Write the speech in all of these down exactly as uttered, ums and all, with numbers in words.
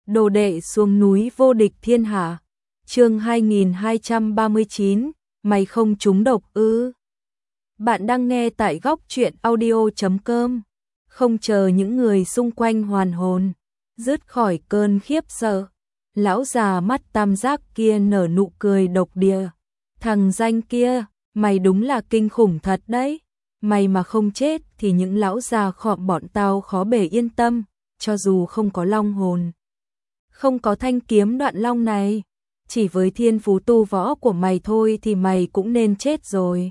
Đồ đệ xuống núi vô địch thiên hạ. Chương hai nghìn hai trăm ba mươi chín, mày không trúng độc ư? Bạn đang nghe tại góc truyện audio chấm com. Không chờ những người xung quanh hoàn hồn, dứt khỏi cơn khiếp sợ, lão già mắt tam giác kia nở nụ cười độc địa. Thằng danh kia, mày đúng là kinh khủng thật đấy. Mày mà không chết thì những lão già khọm bọn tao khó bề yên tâm, cho dù không có long hồn, không có thanh kiếm đoạn long này, chỉ với thiên phú tu võ của mày thôi thì mày cũng nên chết rồi.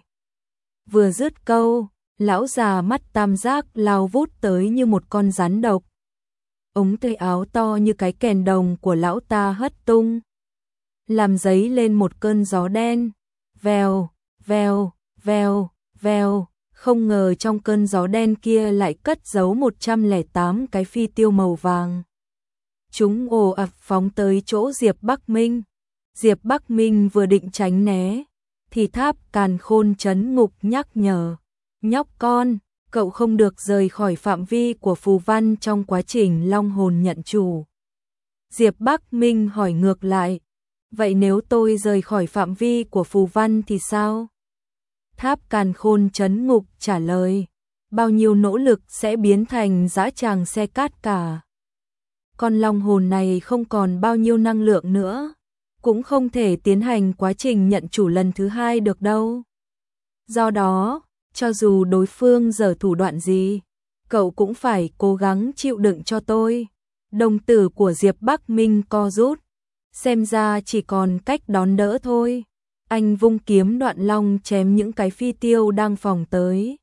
Vừa dứt câu, lão già mắt tam giác lao vút tới như một con rắn độc. Ống tay áo to như cái kèn đồng của lão ta hất tung, làm dấy lên một cơn gió đen. Vèo, vèo, vèo, vèo, không ngờ trong cơn gió đen kia lại cất giấu một trăm lẻ tám cái phi tiêu màu vàng. Chúng ồ ạt phóng tới chỗ Diệp Bắc Minh. Diệp Bắc Minh vừa định tránh né, thì Tháp Càn Khôn trấn ngục nhắc nhở. Nhóc con, cậu không được rời khỏi phạm vi của phù văn trong quá trình long hồn nhận chủ. Diệp Bắc Minh hỏi ngược lại, vậy nếu tôi rời khỏi phạm vi của phù văn thì sao? Tháp Càn Khôn trấn ngục trả lời, bao nhiêu nỗ lực sẽ biến thành dã tràng xe cát cả. Con long hồn này không còn bao nhiêu năng lượng nữa, cũng không thể tiến hành quá trình nhận chủ lần thứ hai được đâu. Do đó, cho dù đối phương giở thủ đoạn gì, cậu cũng phải cố gắng chịu đựng cho tôi. Đồng tử của Diệp Bắc Minh co rút, xem ra chỉ còn cách đón đỡ thôi. Anh vung kiếm đoạn long chém những cái phi tiêu đang phóng tới.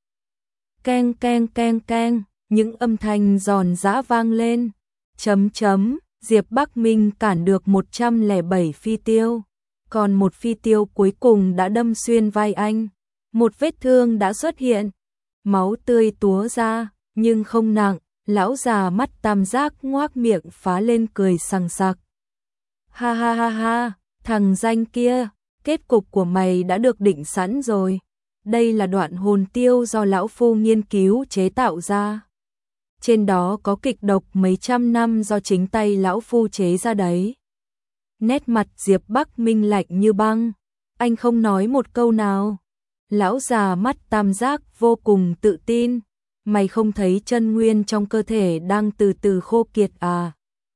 Keng keng keng keng, những âm thanh giòn giã vang lên. Chấm chấm, Diệp Bắc Minh cản được một trăm lẻ bảy phi tiêu, còn một phi tiêu cuối cùng đã đâm xuyên vai anh. Một vết thương đã xuất hiện, máu tươi túa ra, nhưng không nặng. Lão già mắt tam giác ngoác miệng phá lên cười sằng sặc. Ha ha ha ha, thằng danh kia, kết cục của mày đã được định sẵn rồi. Đây là đoạn hồn tiêu do lão phu nghiên cứu chế tạo ra. Trên đó có kịch độc mấy trăm năm do chính tay lão phu chế ra đấy. Nét mặt Diệp Bắc Minh lạnh như băng, anh không nói một câu nào. Lão già mắt tam giác vô cùng tự tin, mày không thấy chân nguyên trong cơ thể đang từ từ khô kiệt à?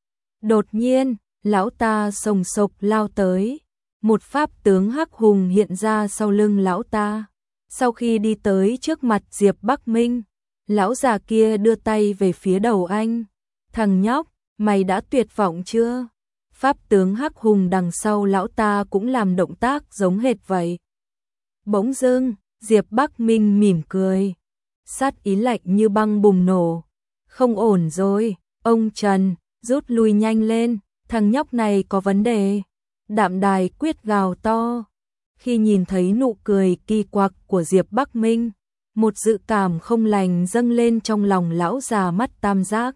Đột nhiên, lão ta sồng sộc lao tới, một pháp tướng hắc hùng hiện ra sau lưng lão ta. Sau khi đi tới trước mặt Diệp Bắc Minh, lão già kia đưa tay về phía đầu anh. Thằng nhóc, mày đã tuyệt vọng chưa? Pháp tướng hắc hùng đằng sau lão ta cũng làm động tác giống hệt vậy. Bỗng dưng, Diệp Bắc Minh mỉm cười, sát ý lạnh như băng bùng nổ. Không ổn rồi, ông Trần, rút lui nhanh lên, thằng nhóc này có vấn đề. Đạm Đài quyết gào to. Khi nhìn thấy nụ cười kỳ quặc của Diệp Bắc Minh, một dự cảm không lành dâng lên trong lòng lão già mắt tam giác.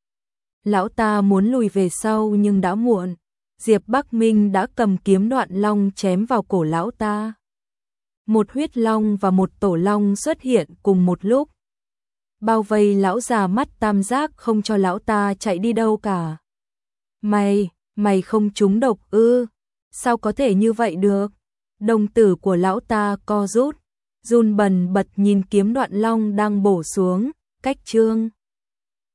Lão ta muốn lùi về sau nhưng đã muộn. Diệp Bắc Minh đã cầm kiếm đoạn long chém vào cổ lão ta. Một huyết long và một tổ long xuất hiện cùng một lúc, bao vây lão già mắt tam giác không cho lão ta chạy đi đâu cả. Mày, mày không trúng độc ư? Sao có thể như vậy được? Đồng tử của lão ta co rút, run bần bật nhìn kiếm đoạn long đang bổ xuống. Cách chương